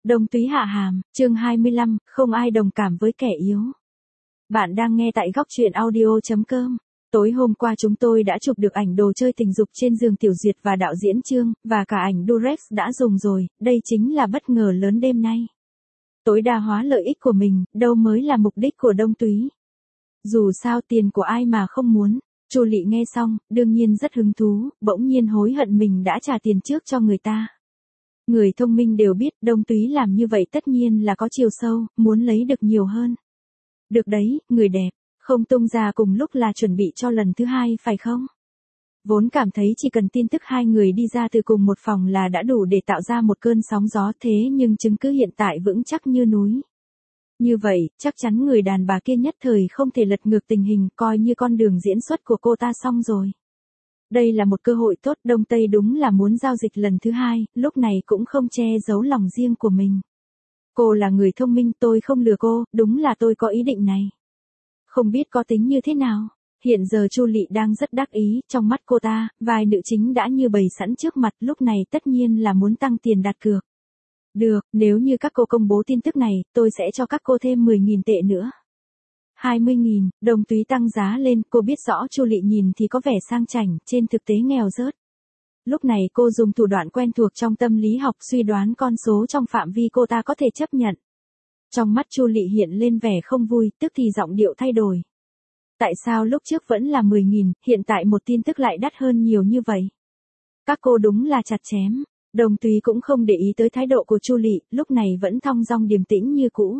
Đông Túy hạ hàm, chương 25, không ai đồng cảm với kẻ yếu. Bạn đang nghe tại góc truyện audio.com. Tối hôm qua chúng tôi đã chụp được ảnh đồ chơi tình dục trên giường Tiểu Duyệt và đạo diễn Trương, và cả ảnh Durex đã dùng rồi, đây chính là bất ngờ lớn đêm nay. Tối đa hóa lợi ích của mình, đâu mới là mục đích của Đông Túy. Dù sao tiền của ai mà không muốn. Chu Lị nghe xong, đương nhiên rất hứng thú, bỗng nhiên hối hận mình đã trả tiền trước cho người ta. Người thông minh đều biết Đông Túy làm như vậy tất nhiên là có chiều sâu, muốn lấy được nhiều hơn. Được đấy, người đẹp, không tung ra cùng lúc là chuẩn bị cho lần thứ hai phải không? Vốn cảm thấy chỉ cần tin tức hai người đi ra từ cùng một phòng là đã đủ để tạo ra một cơn sóng gió, thế nhưng chứng cứ hiện tại vững chắc như núi. Như vậy, chắc chắn người đàn bà kia nhất thời không thể lật ngược tình hình, coi như con đường diễn xuất của cô ta xong rồi. Đây là một cơ hội tốt, Đông Tây đúng là muốn giao dịch lần thứ hai, lúc này cũng không che giấu lòng riêng của mình. Cô là người thông minh, tôi không lừa cô, đúng là tôi có ý định này. Không biết có tính như thế nào. Hiện giờ Chu Lị đang rất đắc ý, trong mắt cô ta, vài nữ chính đã như bày sẵn trước mặt, lúc này tất nhiên là muốn tăng tiền đặt cược. Được, nếu như các cô công bố tin tức này, tôi sẽ cho các cô thêm 10.000 tệ nữa. 20.000, Đông Túy tăng giá lên, cô biết rõ Chu Lị nhìn thì có vẻ sang chảnh, trên thực tế nghèo rớt. Lúc này cô dùng thủ đoạn quen thuộc trong tâm lý học suy đoán con số trong phạm vi cô ta có thể chấp nhận. Trong mắt Chu Lị hiện lên vẻ không vui, tức thì giọng điệu thay đổi. Tại sao lúc trước vẫn là 10.000, hiện tại một tin tức lại đắt hơn nhiều như vậy? Các cô đúng là chặt chém. Đông Túy cũng không để ý tới thái độ của Chu Lị, lúc này vẫn thong dong điềm tĩnh như cũ.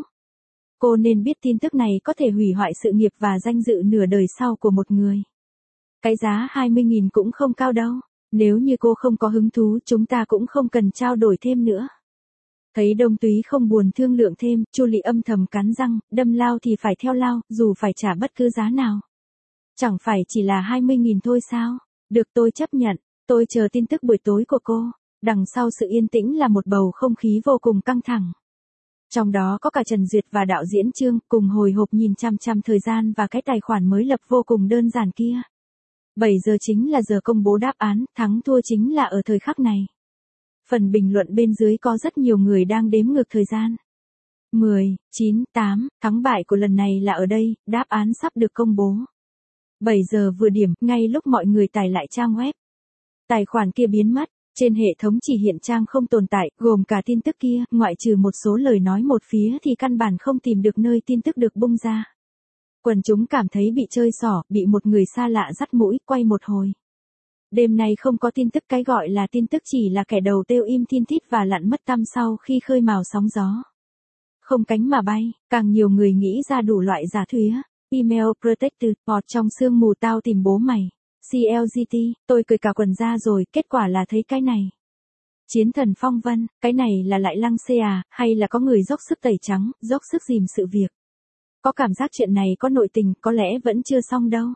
Cô nên biết tin tức này có thể hủy hoại sự nghiệp và danh dự nửa đời sau của một người. Cái giá 20.000 cũng không cao đâu. Nếu như cô không có hứng thú, chúng ta cũng không cần trao đổi thêm nữa. Thấy Đông Túy không buồn thương lượng thêm, Chu Lị âm thầm cắn răng, đâm lao thì phải theo lao, dù phải trả bất cứ giá nào. Chẳng phải chỉ là 20.000 thôi sao? Được, tôi chấp nhận, tôi chờ tin tức buổi tối của cô. Đằng sau sự yên tĩnh là một bầu không khí vô cùng căng thẳng. Trong đó có cả Trần Duyệt và đạo diễn Trương, cùng hồi hộp nhìn chăm chăm thời gian và cái tài khoản mới lập vô cùng đơn giản kia. 7 giờ chính là giờ công bố đáp án, thắng thua chính là ở thời khắc này. Phần bình luận bên dưới có rất nhiều người đang đếm ngược thời gian. 10, 9, 8, thắng bại của lần này là ở đây, đáp án sắp được công bố. 7 giờ vừa điểm, ngay lúc mọi người tải lại trang web. Tài khoản kia biến mất. Trên hệ thống chỉ hiện trang không tồn tại, gồm cả tin tức kia, ngoại trừ một số lời nói một phía thì căn bản không tìm được nơi tin tức được bung ra. Quần chúng cảm thấy bị chơi xỏ, bị một người xa lạ dắt mũi, quay một hồi. Đêm nay không có tin tức, cái gọi là tin tức chỉ là kẻ đầu têu im thin thít và lặn mất tăm sau khi khơi mào sóng gió. Không cánh mà bay, càng nhiều người nghĩ ra đủ loại giả thuyết. Email protected, bọt trong sương mù tao tìm bố mày. CLGT, tôi cười cả quần ra rồi, kết quả là thấy cái này. Chiến thần phong vân, cái này là lại lăng xê à, hay là có người dốc sức tẩy trắng, dốc sức dìm sự việc. Có cảm giác chuyện này có nội tình, có lẽ vẫn chưa xong đâu.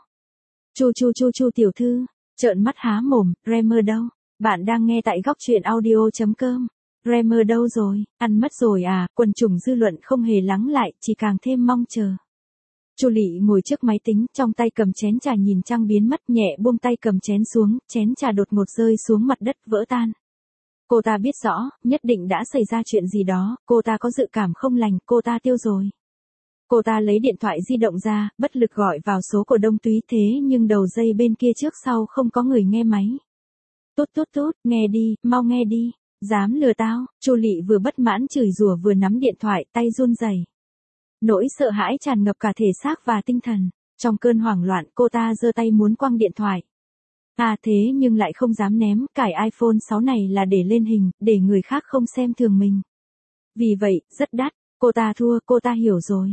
Chu tiểu thư, trợn mắt há mồm, Dreamer đâu? Bạn đang nghe tại góc truyện audio.com. Dreamer đâu rồi, ăn mất rồi à? Quần chúng dư luận không hề lắng lại, chỉ càng thêm mong chờ. Chu Lị ngồi trước máy tính, trong tay cầm chén trà nhìn trăng biến mất, nhẹ buông tay cầm chén xuống, chén trà đột ngột rơi xuống mặt đất vỡ tan. Cô ta biết rõ, nhất định đã xảy ra chuyện gì đó, cô ta có dự cảm không lành, cô ta tiêu rồi. Cô ta lấy điện thoại di động ra, bất lực gọi vào số của Đông Túy, thế nhưng đầu dây bên kia trước sau không có người nghe máy. Tút, nghe đi, mau nghe đi, dám lừa tao. Chu Lị vừa bất mãn chửi rủa vừa nắm điện thoại, tay run rẩy. Nỗi sợ hãi tràn ngập cả thể xác và tinh thần. Trong cơn hoảng loạn, cô ta giơ tay muốn quăng điện thoại. Thế nhưng lại không dám ném, cải iPhone 6 này là để lên hình, để người khác không xem thường mình. Vì vậy, rất đắt, cô ta thua, cô ta hiểu rồi.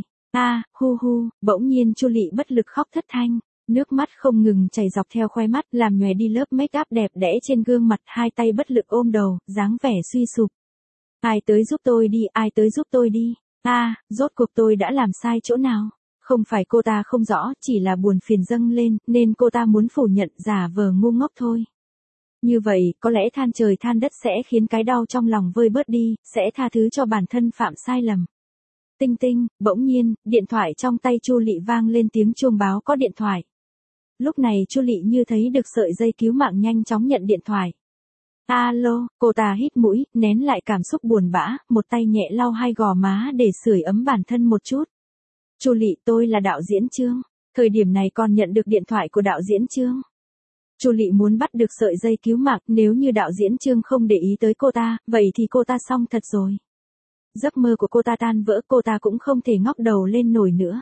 Bỗng nhiên Chu Lị bất lực khóc thất thanh. Nước mắt không ngừng chảy dọc theo khóe mắt, làm nhòe đi lớp make up đẹp đẽ trên gương mặt, hai tay bất lực ôm đầu, dáng vẻ suy sụp. Ai tới giúp tôi đi, ai tới giúp tôi đi. Rốt cuộc tôi đã làm sai chỗ nào? Không phải cô ta không rõ, chỉ là buồn phiền dâng lên, nên cô ta muốn phủ nhận, giả vờ ngu ngốc thôi. Như vậy, có lẽ than trời than đất sẽ khiến cái đau trong lòng vơi bớt đi, sẽ tha thứ cho bản thân phạm sai lầm. Tinh tinh, bỗng nhiên, điện thoại trong tay Chu Lị vang lên tiếng chuông báo có điện thoại. Lúc này Chu Lị như thấy được sợi dây cứu mạng, nhanh chóng nhận điện thoại. Alo, cô ta hít mũi, nén lại cảm xúc buồn bã, một tay nhẹ lau hai gò má để sưởi ấm bản thân một chút. Chu Lị, tôi là đạo diễn Trương. Thời điểm này còn nhận được điện thoại của đạo diễn Trương. Chu Lị muốn bắt được sợi dây cứu mạng, nếu như đạo diễn Trương không để ý tới cô ta, vậy thì cô ta xong thật rồi. Giấc mơ của cô ta tan vỡ, cô ta cũng không thể ngóc đầu lên nổi nữa.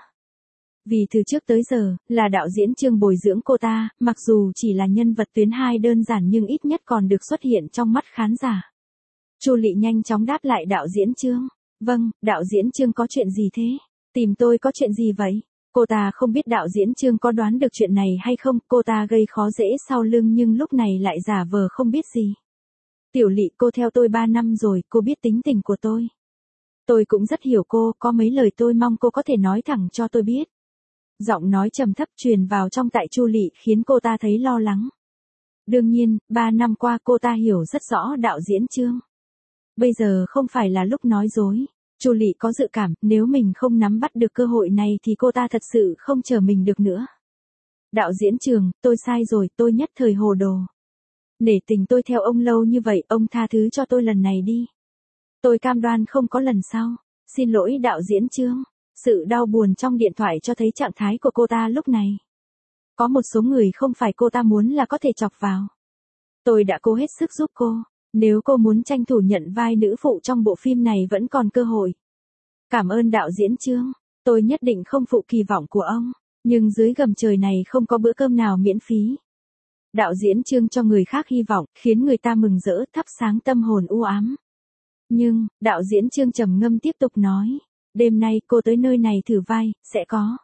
Vì từ trước tới giờ, là đạo diễn Trương bồi dưỡng cô ta, mặc dù chỉ là nhân vật tuyến 2 đơn giản nhưng ít nhất còn được xuất hiện trong mắt khán giả. Chu Lị nhanh chóng đáp lại đạo diễn Trương. Vâng, đạo diễn Trương có chuyện gì thế? Tìm tôi có chuyện gì vậy? Cô ta không biết đạo diễn Trương có đoán được chuyện này hay không, cô ta gây khó dễ sau lưng nhưng lúc này lại giả vờ không biết gì. Tiểu Lị, cô theo tôi 3 năm rồi, cô biết tính tình của tôi. Tôi cũng rất hiểu cô, có mấy lời tôi mong cô có thể nói thẳng cho tôi biết. Giọng nói trầm thấp truyền vào trong tai Chu Lị khiến cô ta thấy lo lắng. Đương nhiên, 3 năm qua cô ta hiểu rất rõ đạo diễn Trương. Bây giờ không phải là lúc nói dối. Chu Lị có dự cảm, nếu mình không nắm bắt được cơ hội này thì cô ta thật sự không chờ mình được nữa. Đạo diễn Trương, tôi sai rồi, tôi nhất thời hồ đồ. Nể tình tôi theo ông lâu như vậy, ông tha thứ cho tôi lần này đi. Tôi cam đoan không có lần sau. Xin lỗi đạo diễn Trương. Sự đau buồn trong điện thoại cho thấy trạng thái của cô ta lúc này. Có một số người không phải cô ta muốn là có thể chọc vào. Tôi đã cố hết sức giúp cô. Nếu cô muốn tranh thủ nhận vai nữ phụ trong bộ phim này vẫn còn cơ hội. Cảm ơn đạo diễn Trương. Tôi nhất định không phụ kỳ vọng của ông. Nhưng dưới gầm trời này không có bữa cơm nào miễn phí. Đạo diễn Trương cho người khác hy vọng, khiến người ta mừng rỡ, thắp sáng tâm hồn u ám. Nhưng, đạo diễn Trương trầm ngâm tiếp tục nói. Đêm nay cô tới nơi này thử vai, sẽ có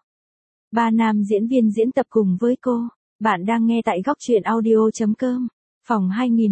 3 nam diễn viên diễn tập cùng với cô. Bạn đang nghe tại góc truyện audio.com. Phòng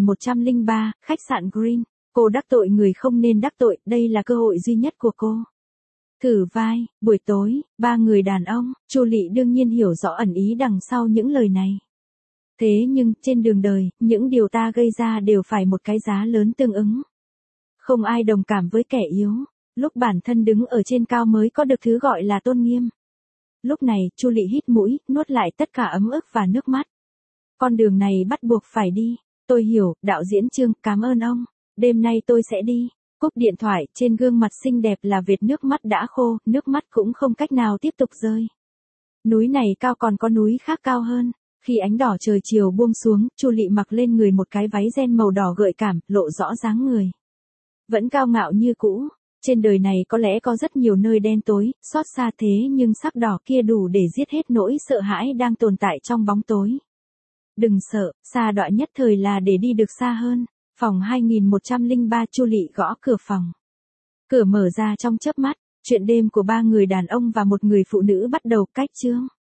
2103, khách sạn Green. Cô đắc tội người không nên đắc tội, đây là cơ hội duy nhất của cô. Thử vai, buổi tối, 3 người đàn ông, Chu Lị đương nhiên hiểu rõ ẩn ý đằng sau những lời này. Thế nhưng, trên đường đời, những điều ta gây ra đều phải một cái giá lớn tương ứng. Không ai đồng cảm với kẻ yếu. Lúc bản thân đứng ở trên cao mới có được thứ gọi là tôn nghiêm. Lúc này, Chu Lị hít mũi, nuốt lại tất cả ấm ức và nước mắt. Con đường này bắt buộc phải đi. Tôi hiểu, đạo diễn Trương, cảm ơn ông. Đêm nay tôi sẽ đi. Cúp điện thoại, trên gương mặt xinh đẹp là vệt nước mắt đã khô, nước mắt cũng không cách nào tiếp tục rơi. Núi này cao còn có núi khác cao hơn. Khi ánh đỏ trời chiều buông xuống, Chu Lị mặc lên người một cái váy ren màu đỏ gợi cảm, lộ rõ dáng người. Vẫn cao ngạo như cũ. Trên đời này có lẽ có rất nhiều nơi đen tối, xót xa thế nhưng sắc đỏ kia đủ để giết hết nỗi sợ hãi đang tồn tại trong bóng tối. Đừng sợ, xa đọa nhất thời là để đi được xa hơn. Phòng 2103 Chu Lị gõ cửa phòng. Cửa mở ra trong chớp mắt, chuyện đêm của 3 người đàn ông và một người phụ nữ bắt đầu. Cách chương.